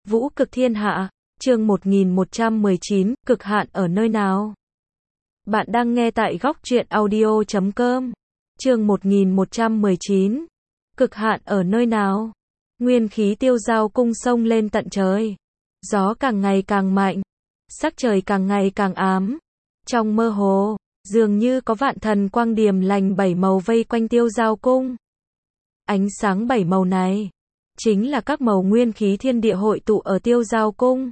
Vũ cực thiên hạ, chương 1119, cực hạn ở nơi nào? Bạn đang nghe tại góc truyện audio.com. Chương 1119, cực hạn ở nơi nào? Nguyên khí Tiêu Giao cung sông lên tận trời. Gió càng ngày càng mạnh, sắc trời càng ngày càng ám. Trong mơ hồ, dường như có vạn thần quang điềm lành bảy màu vây quanh Tiêu Giao cung. Ánh sáng bảy màu này chính là các màu nguyên khí thiên địa hội tụ ở Tiêu Giao cung.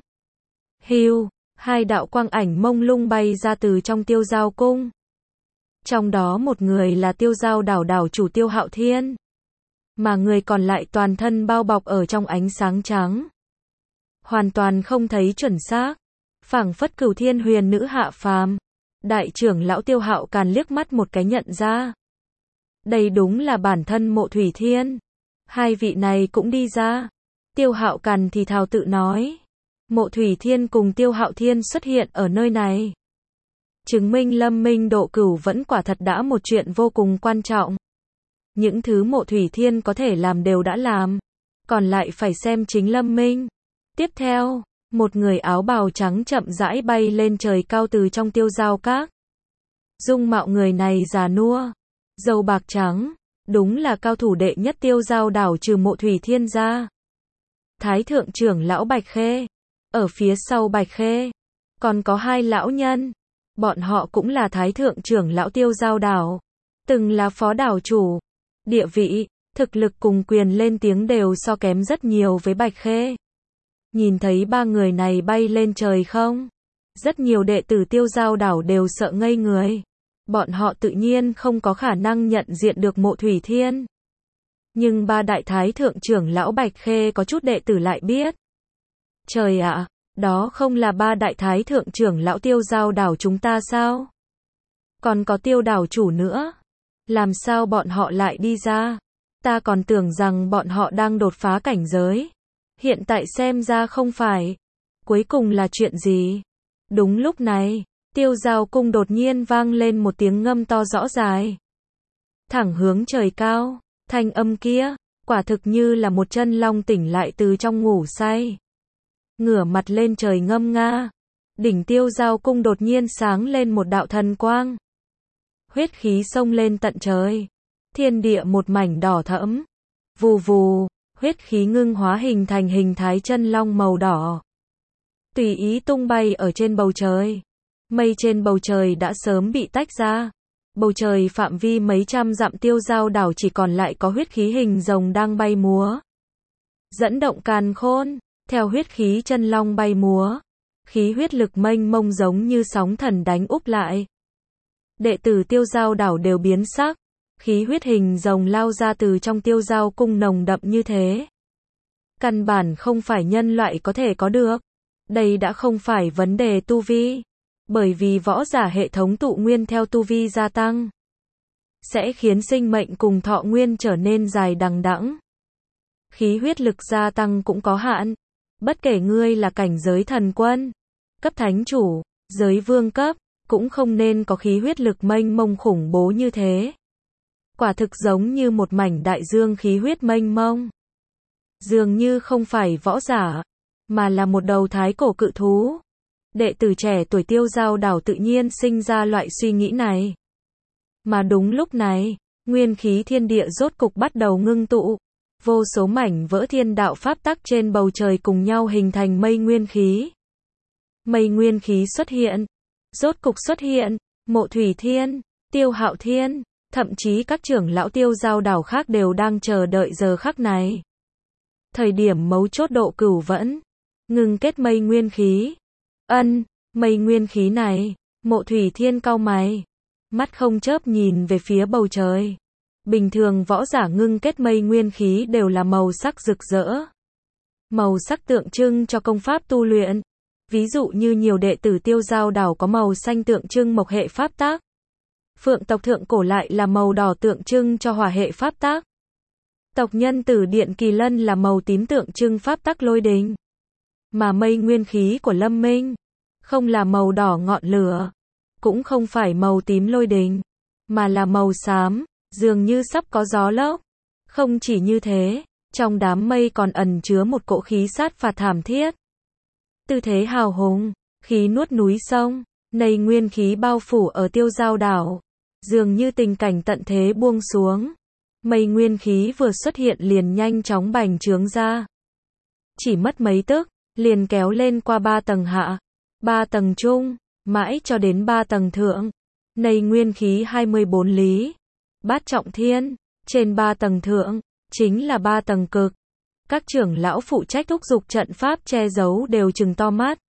Hưu, hai đạo quang ảnh mông lung bay ra từ trong Tiêu Giao cung. Trong đó một người là Tiêu Giao đảo đảo chủ Tiêu Hạo Thiên, mà người còn lại toàn thân bao bọc ở trong ánh sáng trắng. Hoàn toàn không thấy chuẩn xác, phảng phất Cửu Thiên huyền nữ hạ phàm. Đại trưởng lão Tiêu Hạo Càn liếc mắt một cái nhận ra. Đây đúng là bản thân Mộ Thủy Thiên. Hai vị này cũng đi ra. Tiêu Hạo Càn thì thào tự nói. Mộ Thủy Thiên cùng Tiêu Hạo Thiên xuất hiện ở nơi này, chứng minh Lâm Minh độ cửu vẫn quả thật đã một chuyện vô cùng quan trọng. Những thứ Mộ Thủy Thiên có thể làm đều đã làm, còn lại phải xem chính Lâm Minh. Tiếp theo, một người áo bào trắng chậm rãi bay lên trời cao từ trong Tiêu Giao các. Dung mạo người này già nua, râu bạc trắng, đúng là cao thủ đệ nhất Tiêu Giao đảo trừ Mộ Thủy Thiên ra. Thái thượng trưởng lão Bạch Khê. Ở phía sau Bạch Khê, còn có hai lão nhân. Bọn họ cũng là Thái thượng trưởng lão Tiêu Giao đảo, từng là phó đảo chủ. Địa vị, thực lực cùng quyền lên tiếng đều so kém rất nhiều với Bạch Khê. Nhìn thấy ba người này bay lên trời không? Rất nhiều đệ tử Tiêu Giao đảo đều sợ ngây người. Bọn họ tự nhiên không có khả năng nhận diện được Mộ Thủy Thiên. Nhưng ba đại thái thượng trưởng lão Bạch Khê có chút đệ tử lại biết. Trời ạ, đó không là ba đại thái thượng trưởng lão Tiêu Giao đảo chúng ta sao? Còn có Tiêu đảo chủ nữa. Làm sao bọn họ lại đi ra? Ta còn tưởng rằng bọn họ đang đột phá cảnh giới. Hiện tại xem ra không phải. Cuối cùng là chuyện gì? Đúng lúc này, Tiêu Giao cung đột nhiên vang lên một tiếng ngâm to rõ dài. Thẳng hướng trời cao, thanh âm kia, quả thực như là một chân long tỉnh lại từ trong ngủ say. Ngửa mặt lên trời ngâm nga. Đỉnh Tiêu Giao cung đột nhiên sáng lên một đạo thần quang. Huyết khí xông lên tận trời. Thiên địa một mảnh đỏ thẫm. Vù vù, huyết khí ngưng hóa hình thành hình thái chân long màu đỏ. Tùy ý tung bay ở trên bầu trời. Mây trên bầu trời đã sớm bị tách ra. Bầu trời phạm vi mấy trăm dặm Tiêu Giao đảo chỉ còn lại có huyết khí hình rồng đang bay múa. Dẫn động càn khôn. Theo huyết khí chân long bay múa, khí huyết lực mênh mông giống như sóng thần đánh úp lại. Đệ tử Tiêu Giao đảo đều biến sắc, khí huyết hình rồng lao ra từ trong Tiêu Giao cung nồng đậm như thế. Căn bản không phải nhân loại có thể có được. Đây đã không phải vấn đề tu vi, bởi vì võ giả hệ thống tụ nguyên theo tu vi gia tăng, sẽ khiến sinh mệnh cùng thọ nguyên trở nên dài đằng đẵng. Khí huyết lực gia tăng cũng có hạn. Bất kể ngươi là cảnh giới thần quân, cấp thánh chủ, giới vương cấp, cũng không nên có khí huyết lực mênh mông khủng bố như thế. Quả thực giống như một mảnh đại dương khí huyết mênh mông. Dường như không phải võ giả, mà là một đầu thái cổ cự thú. Đệ tử trẻ tuổi Tiêu Giao đảo tự nhiên sinh ra loại suy nghĩ này. Mà đúng lúc này, nguyên khí thiên địa rốt cục bắt đầu ngưng tụ. Vô số mảnh vỡ thiên đạo pháp tắc trên bầu trời cùng nhau hình thành mây nguyên khí. Mây nguyên khí xuất hiện. Rốt cục xuất hiện. Mộ Thủy Thiên, Tiêu Hạo Thiên, thậm chí các trưởng lão Tiêu Giao đảo khác đều đang chờ đợi giờ khắc này. Thời điểm mấu chốt độ cửu vẫn. Ngưng kết mây nguyên khí. Mây nguyên khí này. Mộ Thủy Thiên cau mày. Mắt không chớp nhìn về phía bầu trời. Bình thường võ giả ngưng kết mây nguyên khí đều là màu sắc rực rỡ. Màu sắc tượng trưng cho công pháp tu luyện. Ví dụ như nhiều đệ tử Tiêu Giao đảo có màu xanh tượng trưng mộc hệ pháp tắc. Phượng tộc thượng cổ lại là màu đỏ tượng trưng cho hỏa hệ pháp tắc. Tộc nhân Tử Điện Kỳ Lân là màu tím tượng trưng pháp tắc lôi đình. Mà mây nguyên khí của Lâm Minh không là màu đỏ ngọn lửa, cũng không phải màu tím lôi đình, mà là màu xám. Dường như sắp có gió lốc. Không chỉ như thế, Trong đám mây còn ẩn chứa một cỗ khí sát phạt thảm thiết. Tư thế hào hùng, khí nuốt núi sông, nây nguyên khí bao phủ ở Tiêu Giao đảo. Dường như tình cảnh tận thế buông xuống. Mây nguyên khí vừa xuất hiện liền nhanh chóng bành trướng ra. Chỉ mất mấy tức, liền kéo lên qua 3 tầng hạ, 3 tầng trung, mãi cho đến 3 tầng thượng. Nây nguyên khí 24 lý. Bát trọng thiên, trên 3 tầng thượng, chính là 3 tầng cực. Các trưởng lão phụ trách thúc giục trận pháp che giấu đều trừng to mắt.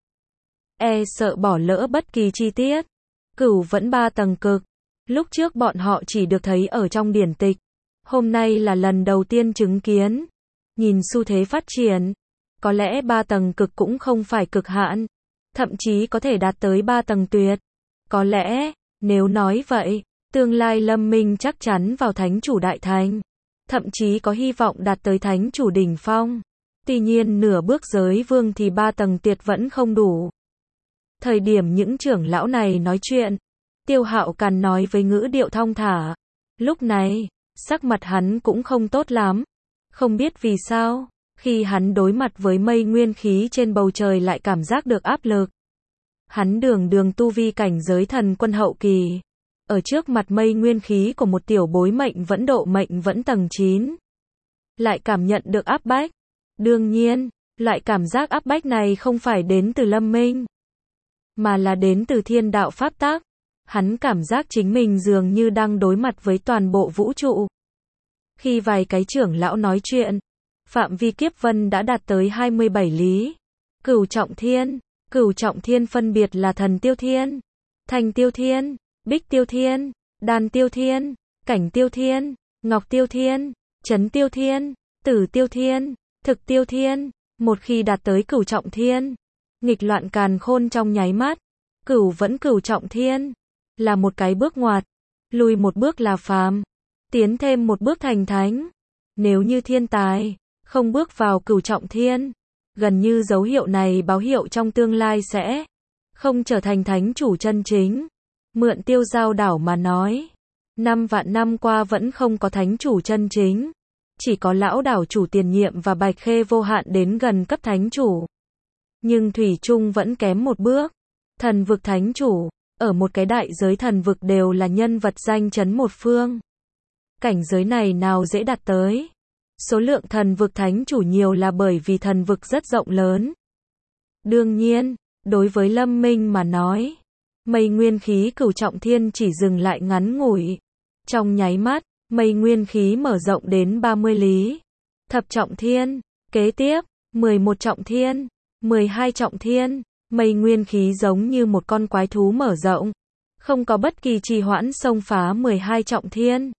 Sợ bỏ lỡ bất kỳ chi tiết. Cửu vẫn 3 tầng cực. Lúc trước bọn họ chỉ được thấy ở trong điển tịch. Hôm nay là lần đầu tiên chứng kiến. Nhìn xu thế phát triển. Có lẽ 3 tầng cực cũng không phải cực hạn. Thậm chí có thể đạt tới 3 tầng tuyệt. Có lẽ, nếu nói vậy, tương lai Lâm Minh chắc chắn vào thánh chủ đại thành. Thậm chí có hy vọng đạt tới thánh chủ đỉnh phong. Tuy nhiên nửa bước giới vương thì 3 tầng tuyệt vẫn không đủ. Thời điểm những trưởng lão này nói chuyện, Tiêu Hạo Càn nói với ngữ điệu thong thả. Lúc này, sắc mặt hắn cũng không tốt lắm. Không biết vì sao, khi hắn đối mặt với mây nguyên khí trên bầu trời lại cảm giác được áp lực. Hắn đường tu vi cảnh giới thần quân hậu kỳ. Ở trước mặt mây nguyên khí của một tiểu bối mệnh vẫn tầng 9. Lại cảm nhận được áp bách. Đương nhiên, loại cảm giác áp bách này không phải đến từ Lâm Minh, mà là đến từ thiên đạo pháp tắc. Hắn cảm giác chính mình dường như đang đối mặt với toàn bộ vũ trụ. Khi vài cái trưởng lão nói chuyện, phạm vi kiếp vân đã đạt tới 27 lý. Cửu trọng thiên phân biệt là thần tiêu thiên, thành tiêu thiên, bích tiêu thiên, đan tiêu thiên, cảnh tiêu thiên, ngọc tiêu thiên, chấn tiêu thiên, tử tiêu thiên, thực tiêu thiên. Một khi đạt tới cửu trọng thiên, nghịch loạn càn khôn trong nháy mắt. Cửu trọng thiên là một cái bước ngoặt, lùi một bước là phàm, tiến thêm một bước thành thánh. Nếu như thiên tài không bước vào cửu trọng thiên, gần như dấu hiệu này báo hiệu trong tương lai sẽ không trở thành thánh chủ chân chính. Mượn Tiêu Giao đảo mà nói, 5 vạn năm qua vẫn không có thánh chủ chân chính. Chỉ có lão đảo chủ tiền nhiệm và Bạch Khê vô hạn đến gần cấp thánh chủ. Nhưng thủy chung vẫn kém một bước. Thần vực thánh chủ, ở một cái đại giới thần vực đều là nhân vật danh chấn một phương. Cảnh giới này nào dễ đạt tới. Số lượng thần vực thánh chủ nhiều là bởi vì thần vực rất rộng lớn. Đương nhiên, đối với Lâm Minh mà nói, mây nguyên khí cửu trọng thiên chỉ dừng lại ngắn ngủi. Trong nháy mắt, mây nguyên khí mở rộng đến 30 lý. Thập trọng thiên, kế tiếp, 11 trọng thiên, 12 trọng thiên, mây nguyên khí giống như một con quái thú mở rộng. Không có bất kỳ trì hoãn xông phá 12 trọng thiên.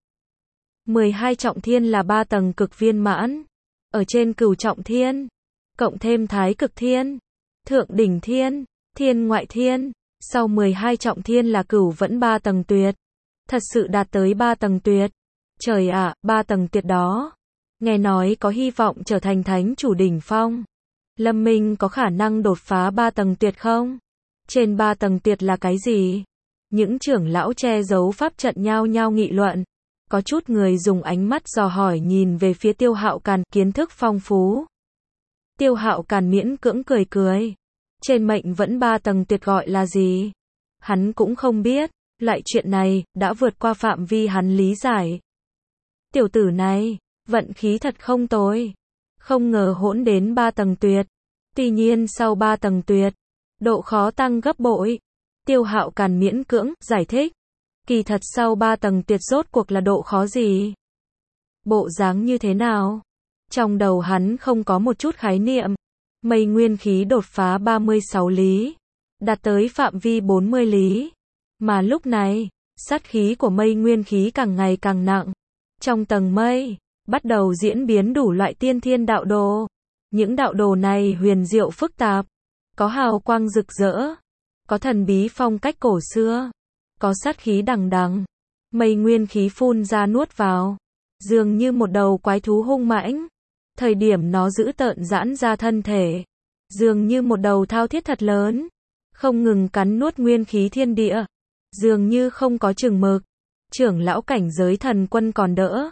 12 trọng thiên là 3 tầng cực viên mãn. Ở trên cửu trọng thiên, cộng thêm thái cực thiên, thượng đỉnh thiên, thiên ngoại thiên. Sau 12 trọng thiên là cửu vẫn 3 tầng tuyệt. Thật sự đạt tới 3 tầng tuyệt. Trời ạ, 3 tầng tuyệt đó. Nghe nói có hy vọng trở thành thánh chủ đỉnh phong. Lâm Minh có khả năng đột phá 3 tầng tuyệt không? Trên 3 tầng tuyệt là cái gì? Những trưởng lão che giấu pháp trận nhao nhao nghị luận. Có chút người dùng ánh mắt dò hỏi nhìn về phía Tiêu Hạo Càn, kiến thức phong phú. Tiêu Hạo Càn miễn cưỡng cười cười. Trên mệnh vẫn 3 tầng tuyệt gọi là gì? Hắn cũng không biết, loại chuyện này đã vượt qua phạm vi hắn lý giải. Tiểu tử này, vận khí thật không tồi. Không ngờ hỗn đến 3 tầng tuyệt. Tuy nhiên sau 3 tầng tuyệt, độ khó tăng gấp bội. Tiêu Hạo Càn miễn cưỡng giải thích. Kỳ thật sau 3 tầng tuyệt rốt cuộc là độ khó gì? Bộ dáng như thế nào? Trong đầu hắn không có một chút khái niệm. Mây nguyên khí đột phá 36 lý, đạt tới phạm vi 40 lý. Mà lúc này, sát khí của mây nguyên khí càng ngày càng nặng. Trong tầng mây, bắt đầu diễn biến đủ loại tiên thiên đạo đồ. Những đạo đồ này huyền diệu phức tạp, có hào quang rực rỡ, có thần bí phong cách cổ xưa, có sát khí đằng đằng. Mây nguyên khí phun ra nuốt vào, dường như một đầu quái thú hung mãnh. Thời điểm nó giữ tợn giãn ra thân thể, dường như một đầu thao thiết thật lớn, không ngừng cắn nuốt nguyên khí thiên địa, dường như không có chừng mực. Trưởng lão cảnh giới thần quân còn đỡ,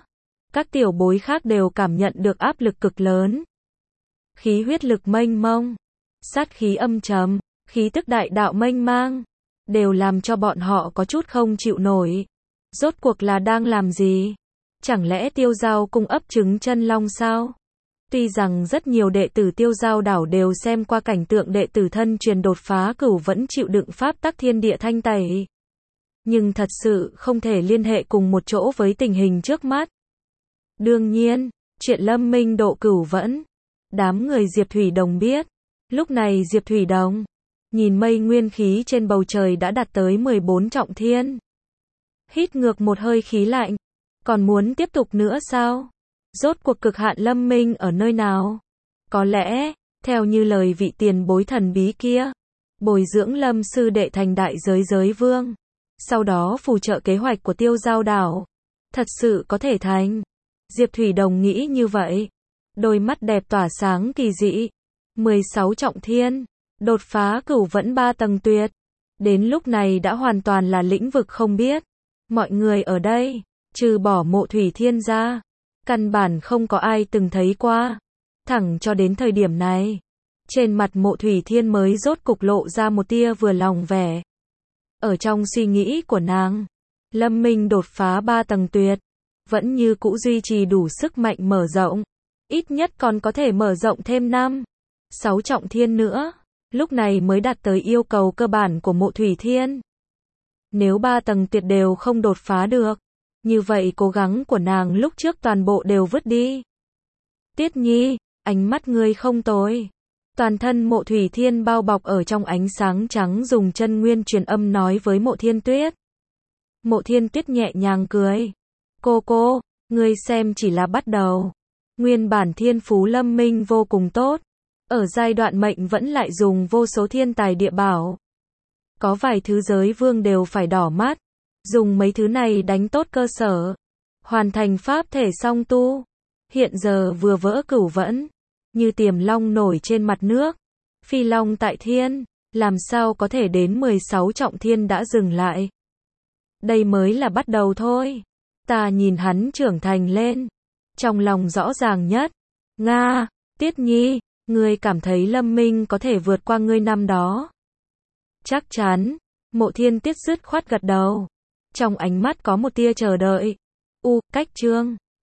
Các tiểu bối khác đều cảm nhận được áp lực cực lớn. Khí huyết lực mênh mông, sát khí âm trầm, khí tức đại đạo mênh mang, đều làm cho bọn họ có chút không chịu nổi. Rốt cuộc là đang làm gì? Chẳng lẽ Tiêu Giao cung ấp trứng chân long sao? Tuy rằng rất nhiều đệ tử Tiêu Giao đảo đều xem qua cảnh tượng đệ tử thân truyền đột phá cửu vẫn chịu đựng pháp tắc thiên địa thanh tẩy, nhưng thật sự không thể liên hệ cùng một chỗ với tình hình trước mắt. Đương nhiên, chuyện Lâm Minh độ cửu vẫn, đám người Diệp Thủy Đồng biết. Lúc này Diệp Thủy Đồng nhìn mây nguyên khí trên bầu trời đã đạt tới 14 trọng thiên. Hít ngược một hơi khí lạnh. Còn muốn tiếp tục nữa sao? Rốt cuộc cực hạn Lâm Minh ở nơi nào? Có lẽ, theo như lời vị tiền bối thần bí kia, bồi dưỡng Lâm sư đệ thành đại giới giới vương, sau đó phù trợ kế hoạch của Tiêu Giao đảo, thật sự có thể thành. Diệp Thủy Đồng nghĩ như vậy, đôi mắt đẹp tỏa sáng kỳ dị. 16 trọng thiên, đột phá cửu vẫn 3 tầng tuyệt. Đến lúc này đã hoàn toàn là lĩnh vực không biết. Mọi người ở đây, trừ bỏ Mộ Thủy Thiên ra, căn bản không có ai từng thấy qua. Thẳng cho đến thời điểm này, trên mặt Mộ Thủy Thiên mới rốt cục lộ ra một tia vừa lòng vẻ. Ở trong suy nghĩ của nàng, Lâm Minh đột phá 3 tầng tuyệt, vẫn như cũ duy trì đủ sức mạnh mở rộng, ít nhất còn có thể mở rộng thêm 6 trọng thiên nữa, lúc này mới đạt tới yêu cầu cơ bản của Mộ Thủy Thiên. Nếu 3 tầng tuyệt đều không đột phá được, như vậy cố gắng của nàng lúc trước toàn bộ đều vứt đi. Tiết Nhi, ánh mắt ngươi không tồi. Toàn thân Mộ Thủy Thiên bao bọc ở trong ánh sáng trắng dùng chân nguyên truyền âm nói với Mộ Thiên Tuyết. Mộ Thiên Tuyết nhẹ nhàng cười. Cô, ngươi xem chỉ là bắt đầu. Nguyên bản thiên phú Lâm Minh vô cùng tốt. Ở giai đoạn mệnh vẫn lại dùng vô số thiên tài địa bảo. Có vài thứ giới vương đều phải đỏ mắt. Dùng mấy thứ này đánh tốt cơ sở. Hoàn thành pháp thể song tu. Hiện giờ vừa vỡ cửu vẫn. Như tiềm long nổi trên mặt nước. Phi long tại thiên. Làm sao có thể đến 16 trọng thiên đã dừng lại. Đây mới là bắt đầu thôi. Ta nhìn hắn trưởng thành lên. Trong lòng rõ ràng nhất. Nga, Tiết Nhi, ngươi cảm thấy Lâm Minh có thể vượt qua ngươi năm đó. Chắc chắn. Mộ Thiên Tiết dứt khoát gật đầu. Trong ánh mắt có một tia chờ đợi. Cách chương